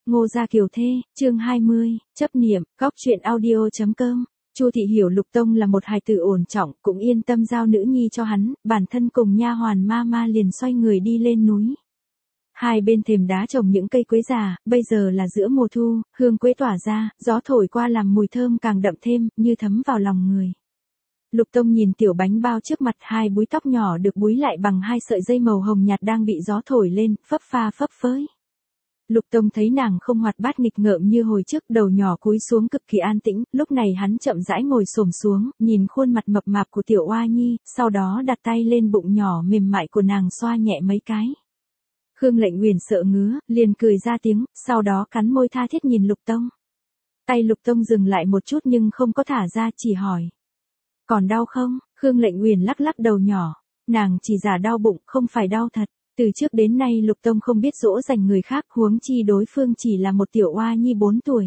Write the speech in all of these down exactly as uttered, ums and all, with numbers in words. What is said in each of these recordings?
Ngô Gia Kiều Thê, chương hai mươi, chấp niệm, góc truyện audio.com. Chu Thị hiểu Lục Tông là một hài tử ổn trọng, cũng yên tâm giao nữ nhi cho hắn, bản thân cùng nha hoàn ma ma liền xoay người đi lên núi. Hai bên thềm đá trồng những cây quế già, bây giờ là giữa mùa thu, hương quế tỏa ra, gió thổi qua làm mùi thơm càng đậm thêm, như thấm vào lòng người. Lục Tông nhìn tiểu bánh bao trước mặt, hai búi tóc nhỏ được búi lại bằng hai sợi dây màu hồng nhạt đang bị gió thổi lên, phấp pha phấp phới. Lục Tông thấy nàng không hoạt bát nghịch ngợm như hồi trước, đầu nhỏ cúi xuống cực kỳ an tĩnh, lúc này hắn chậm rãi ngồi xổm xuống, nhìn khuôn mặt mập mạp của tiểu oa nhi, sau đó đặt tay lên bụng nhỏ mềm mại của nàng xoa nhẹ mấy cái. Khương Lệnh Uyển sợ ngứa, liền cười ra tiếng, sau đó cắn môi tha thiết nhìn Lục Tông. Tay Lục Tông dừng lại một chút nhưng không có thả ra, chỉ hỏi. Còn đau không? Khương Lệnh Uyển lắc lắc đầu nhỏ, nàng chỉ giả đau bụng, không phải đau thật. Từ trước đến nay Lục Tông không biết dỗ dành người khác, huống chi đối phương chỉ là một tiểu oa nhi bốn tuổi.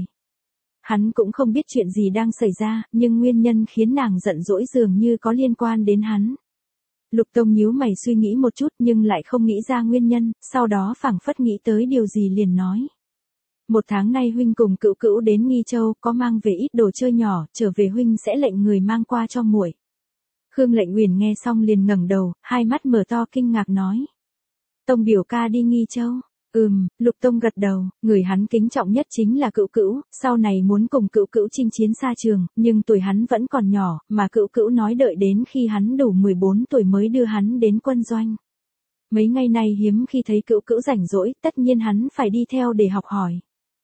Hắn cũng không biết chuyện gì đang xảy ra, nhưng nguyên nhân khiến nàng giận dỗi dường như có liên quan đến hắn. Lục Tông nhíu mày suy nghĩ một chút nhưng lại không nghĩ ra nguyên nhân, sau đó phảng phất nghĩ tới điều gì liền nói. Một tháng nay huynh cùng Cữu Cữu đến Nghi Châu, có mang về ít đồ chơi nhỏ, trở về huynh sẽ lệnh người mang qua cho muội. Khương Lệnh Uyển nghe xong liền ngẩng đầu, hai mắt mở to kinh ngạc nói. Tông biểu ca đi Nghi Châu. Ừm, Lục Tông gật đầu, người hắn kính trọng nhất chính là Cữu Cữu, sau này muốn cùng Cữu Cữu chinh chiến xa trường, nhưng tuổi hắn vẫn còn nhỏ, mà Cữu Cữu nói đợi đến khi hắn đủ mười bốn tuổi mới đưa hắn đến quân doanh. Mấy ngày nay hiếm khi thấy Cữu Cữu rảnh rỗi, tất nhiên hắn phải đi theo để học hỏi.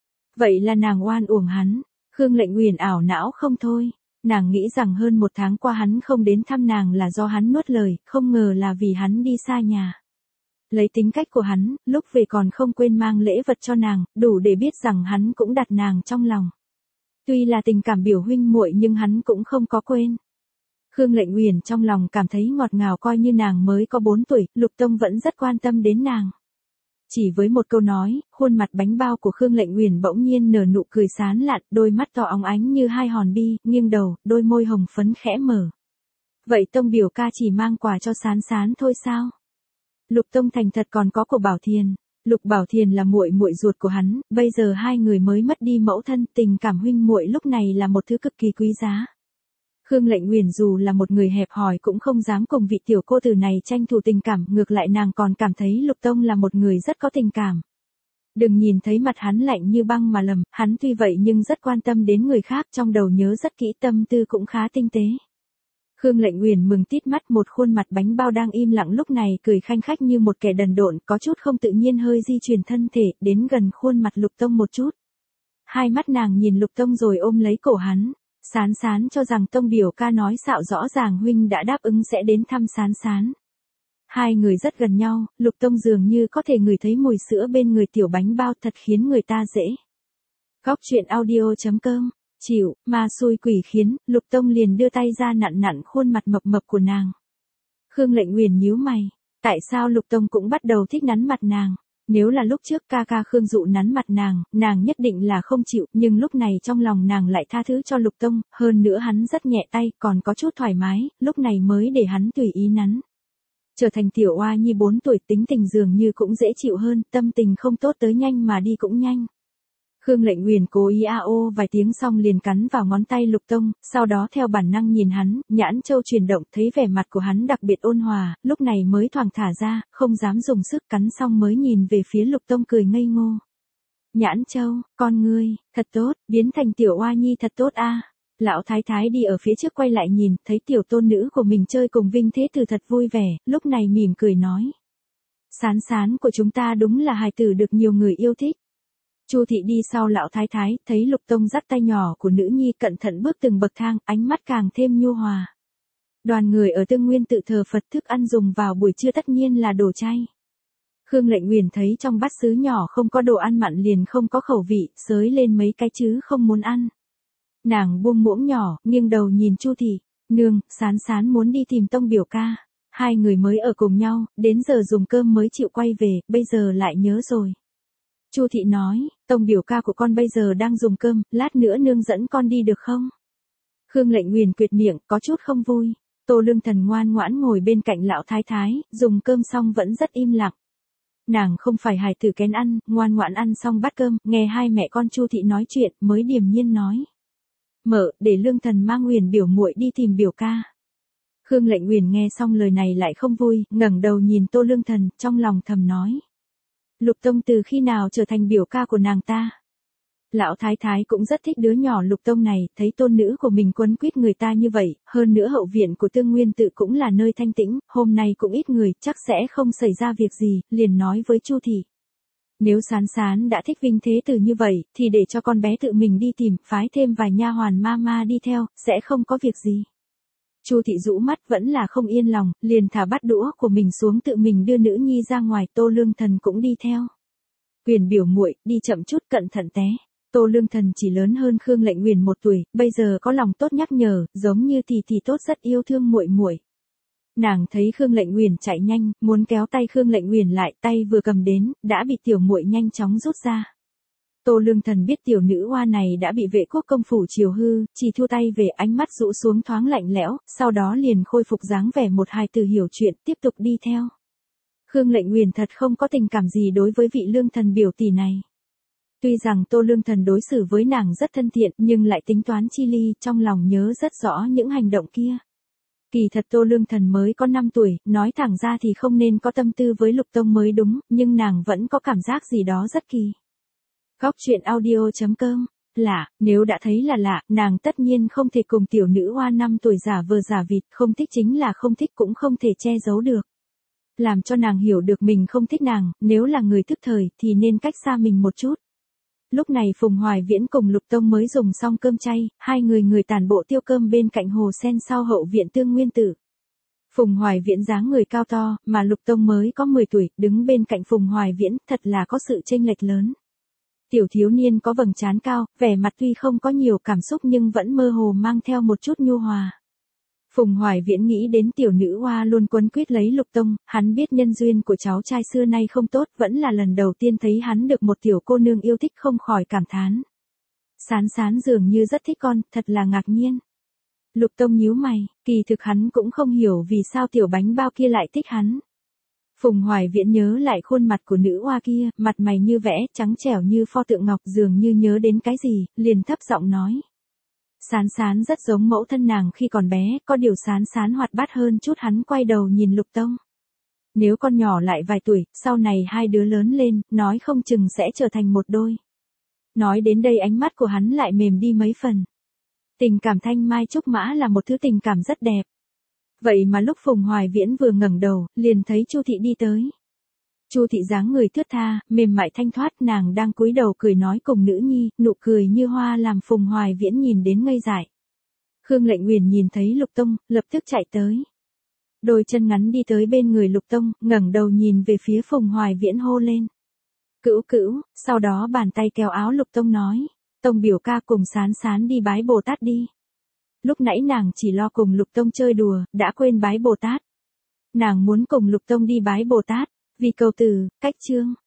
Vậy là nàng oan uổng hắn. Khương Lệnh Uyển ảo não không thôi. Nàng nghĩ rằng hơn một tháng qua hắn không đến thăm nàng là do hắn nuốt lời, không ngờ là vì hắn đi xa nhà. Lấy tính cách của hắn, lúc về còn không quên mang lễ vật cho nàng, đủ để biết rằng hắn cũng đặt nàng trong lòng. Tuy là tình cảm biểu huynh muội nhưng hắn cũng không có quên. Khương Lệnh Uyển trong lòng cảm thấy ngọt ngào, coi như nàng mới có bốn tuổi, Lục Tông vẫn rất quan tâm đến nàng. Chỉ với một câu nói, khuôn mặt bánh bao của Khương Lệnh Uyển bỗng nhiên nở nụ cười sán lạn, đôi mắt to óng ánh như hai hòn bi, nghiêng đầu, đôi môi hồng phấn khẽ mở. Vậy Tông biểu ca chỉ mang quà cho Sán Sán thôi sao? Lục Tông thành thật còn có của Bảo Thiền. Lục Bảo Thiền là muội muội ruột của hắn, bây giờ hai người mới mất đi mẫu thân, tình cảm huynh muội lúc này là một thứ cực kỳ quý giá. Khương Lệnh Uyển dù là một người hẹp hòi cũng không dám cùng vị tiểu cô tử này tranh thủ tình cảm, ngược lại nàng còn cảm thấy Lục Tông là một người rất có tình cảm. Đừng nhìn thấy mặt hắn lạnh như băng mà lầm, hắn tuy vậy nhưng rất quan tâm đến người khác, trong đầu nhớ rất kỹ, tâm tư cũng khá tinh tế. Khương Lệnh Uyển mừng tít mắt, một khuôn mặt bánh bao đang im lặng lúc này cười khanh khách như một kẻ đần độn, có chút không tự nhiên hơi di chuyển thân thể, đến gần khuôn mặt Lục Tông một chút. Hai mắt nàng nhìn Lục Tông rồi ôm lấy cổ hắn. Sán Sán cho rằng Tông biểu ca nói xạo rõ ràng huynh đã đáp ứng sẽ đến thăm Sán Sán. Hai người rất gần nhau, Lục Tông dường như có thể ngửi thấy mùi sữa bên người tiểu bánh bao, thật khiến người ta dễ. Góc truyện audio.com. Chịu, ma xui quỷ khiến, Lục Tông liền đưa tay ra nặn nặn khuôn mặt mập mập của nàng. Khương Lệnh Uyển nhíu mày, tại sao Lục Tông cũng bắt đầu thích nắn mặt nàng? Nếu là lúc trước ca ca Khương Dụ nắn mặt nàng, nàng nhất định là không chịu, nhưng lúc này trong lòng nàng lại tha thứ cho Lục Tông, hơn nữa hắn rất nhẹ tay, còn có chút thoải mái, lúc này mới để hắn tùy ý nắn. Trở thành tiểu oa nhi bốn tuổi, tính tình dường như cũng dễ chịu hơn, tâm tình không tốt tới nhanh mà đi cũng nhanh. Khương Lệnh Uyển cố ý a ô vài tiếng xong liền cắn vào ngón tay Lục Tông, sau đó theo bản năng nhìn hắn, nhãn châu chuyển động, thấy vẻ mặt của hắn đặc biệt ôn hòa, lúc này mới thoảng thả ra, không dám dùng sức, cắn xong mới nhìn về phía Lục Tông cười ngây ngô. Nhãn châu, con ngươi, thật tốt, biến thành tiểu oa nhi thật tốt a. Lão thái thái đi ở phía trước quay lại nhìn, thấy tiểu tôn nữ của mình chơi cùng Vinh Thế Tử thật vui vẻ, lúc này mỉm cười nói. Sán Sán của chúng ta đúng là hài tử được nhiều người yêu thích. Chu Thị đi sau lão thái thái, thấy Lục Tông dắt tay nhỏ của nữ nhi cẩn thận bước từng bậc thang, ánh mắt càng thêm nhu hòa. Đoàn người ở Tương Nguyên tự thờ Phật, thức ăn dùng vào buổi trưa tất nhiên là đồ chay. Khương Lệnh Uyển thấy trong bát sứ nhỏ không có đồ ăn mặn liền không có khẩu vị, xới lên mấy cái chứ không muốn ăn. Nàng buông muỗng nhỏ, nghiêng đầu nhìn Chu Thị, nương, Sán Sán muốn đi tìm Tông biểu ca. Hai người mới ở cùng nhau, đến giờ dùng cơm mới chịu quay về, bây giờ lại nhớ rồi. Chu Thị nói, Tông biểu ca của con bây giờ đang dùng cơm, lát nữa nương dẫn con đi được không? Khương Lệnh Uyển quyệt miệng, có chút không vui. Tô Lương Thần ngoan ngoãn ngồi bên cạnh lão thái thái, dùng cơm xong vẫn rất im lặng. Nàng không phải hài tử kén ăn, ngoan ngoãn ăn xong bát cơm, nghe hai mẹ con Chu thị nói chuyện, mới điềm nhiên nói. Mợ, để Lương Thần mang Uyển biểu muội đi tìm biểu ca. Khương Lệnh Uyển nghe xong lời này lại không vui, ngẩng đầu nhìn Tô Lương Thần, trong lòng thầm nói. Lục Tông từ khi nào trở thành biểu ca của nàng ta? Lão thái thái cũng rất thích đứa nhỏ Lục Tông này, thấy tôn nữ của mình quấn quýt người ta như vậy, hơn nữa hậu viện của Tương Nguyên Tự cũng là nơi thanh tĩnh, hôm nay cũng ít người, chắc sẽ không xảy ra việc gì, liền nói với Chu thị. Nếu Sán Sán đã thích Vinh Thế Tử như vậy, thì để cho con bé tự mình đi tìm, phái thêm vài nha hoàn ma ma đi theo, sẽ không có việc gì. Chu thị rũ mắt vẫn là không yên lòng, liền thả bát đũa của mình xuống tự mình đưa nữ nhi ra ngoài, Tô Lương Thần cũng đi theo. Uyển biểu muội, đi chậm chút cẩn thận té. Tô Lương Thần chỉ lớn hơn Khương Lệnh Uyển một tuổi, bây giờ có lòng tốt nhắc nhở, giống như tỷ tỷ tốt rất yêu thương muội muội. Nàng thấy Khương Lệnh Uyển chạy nhanh, muốn kéo tay Khương Lệnh Uyển lại, tay vừa cầm đến, đã bị tiểu muội nhanh chóng rút ra. Tô Lương Thần biết tiểu nữ hoa này đã bị vệ quốc công phủ chiều hư, chỉ thua tay về, ánh mắt rũ xuống thoáng lạnh lẽo, sau đó liền khôi phục dáng vẻ một hài tử hiểu chuyện, tiếp tục đi theo. Khương Lệnh Uyển thật không có tình cảm gì đối với vị Lương Thần biểu tỷ này. Tuy rằng Tô Lương Thần đối xử với nàng rất thân thiện, nhưng lại tính toán chi ly, trong lòng nhớ rất rõ những hành động kia. Kỳ thật Tô Lương Thần mới có năm tuổi, nói thẳng ra thì không nên có tâm tư với Lục Tông mới đúng, nhưng nàng vẫn có cảm giác gì đó rất kỳ. Góc truyện audio chấm com. Lạ, nếu đã thấy là lạ, nàng tất nhiên không thể cùng tiểu nữ hoa năm tuổi giả vờ giả vịt, không thích chính là không thích, cũng không thể che giấu được. Làm cho nàng hiểu được mình không thích nàng, nếu là người thức thời thì nên cách xa mình một chút. Lúc này Phùng Hoài Viễn cùng Lục Tông mới dùng xong cơm chay, hai người người tản bộ tiêu cơm bên cạnh hồ sen sau hậu viện Tương Nguyên Tử. Phùng Hoài Viễn dáng người cao to, mà Lục Tông mới có mười tuổi, đứng bên cạnh Phùng Hoài Viễn, thật là có sự chênh lệch lớn. Tiểu thiếu niên có vầng trán cao, vẻ mặt tuy không có nhiều cảm xúc nhưng vẫn mơ hồ mang theo một chút nhu hòa. Phùng Hoài Viễn nghĩ đến tiểu nữ hoa luôn quấn quýt lấy Lục Tông, hắn biết nhân duyên của cháu trai xưa nay không tốt, vẫn là lần đầu tiên thấy hắn được một tiểu cô nương yêu thích, không khỏi cảm thán. Sán Sán dường như rất thích con, thật là ngạc nhiên. Lục Tông nhíu mày, kỳ thực hắn cũng không hiểu vì sao tiểu bánh bao kia lại thích hắn. Phùng Hoài Viễn nhớ lại khuôn mặt của nữ hoa kia, mặt mày như vẽ, trắng trẻo như pho tượng ngọc, dường như nhớ đến cái gì, liền thấp giọng nói. Sán Sán rất giống mẫu thân nàng khi còn bé, có điều Sán Sán hoạt bát hơn chút. Hắn quay đầu nhìn Lục Tông. Nếu con nhỏ lại vài tuổi, sau này hai đứa lớn lên, nói không chừng sẽ trở thành một đôi. Nói đến đây ánh mắt của hắn lại mềm đi mấy phần. Tình cảm thanh mai trúc mã là một thứ tình cảm rất đẹp. Vậy mà lúc Phùng Hoài Viễn vừa ngẩng đầu, liền thấy Chu thị đi tới. Chu thị dáng người thướt tha, mềm mại thanh thoát, nàng đang cúi đầu cười nói cùng nữ nhi, nụ cười như hoa làm Phùng Hoài Viễn nhìn đến ngây dại. Khương Lệnh Uyển nhìn thấy Lục Tông, lập tức chạy tới. Đôi chân ngắn đi tới bên người Lục Tông, ngẩng đầu nhìn về phía Phùng Hoài Viễn hô lên. Cữu cữu, sau đó bàn tay kéo áo Lục Tông nói. Tông biểu ca cùng Sán Sán đi bái Bồ Tát đi. Lúc nãy nàng chỉ lo cùng Lục Tông chơi đùa, đã quên bái Bồ Tát. Nàng muốn cùng Lục Tông đi bái Bồ Tát, vì cầu từ, cách chương.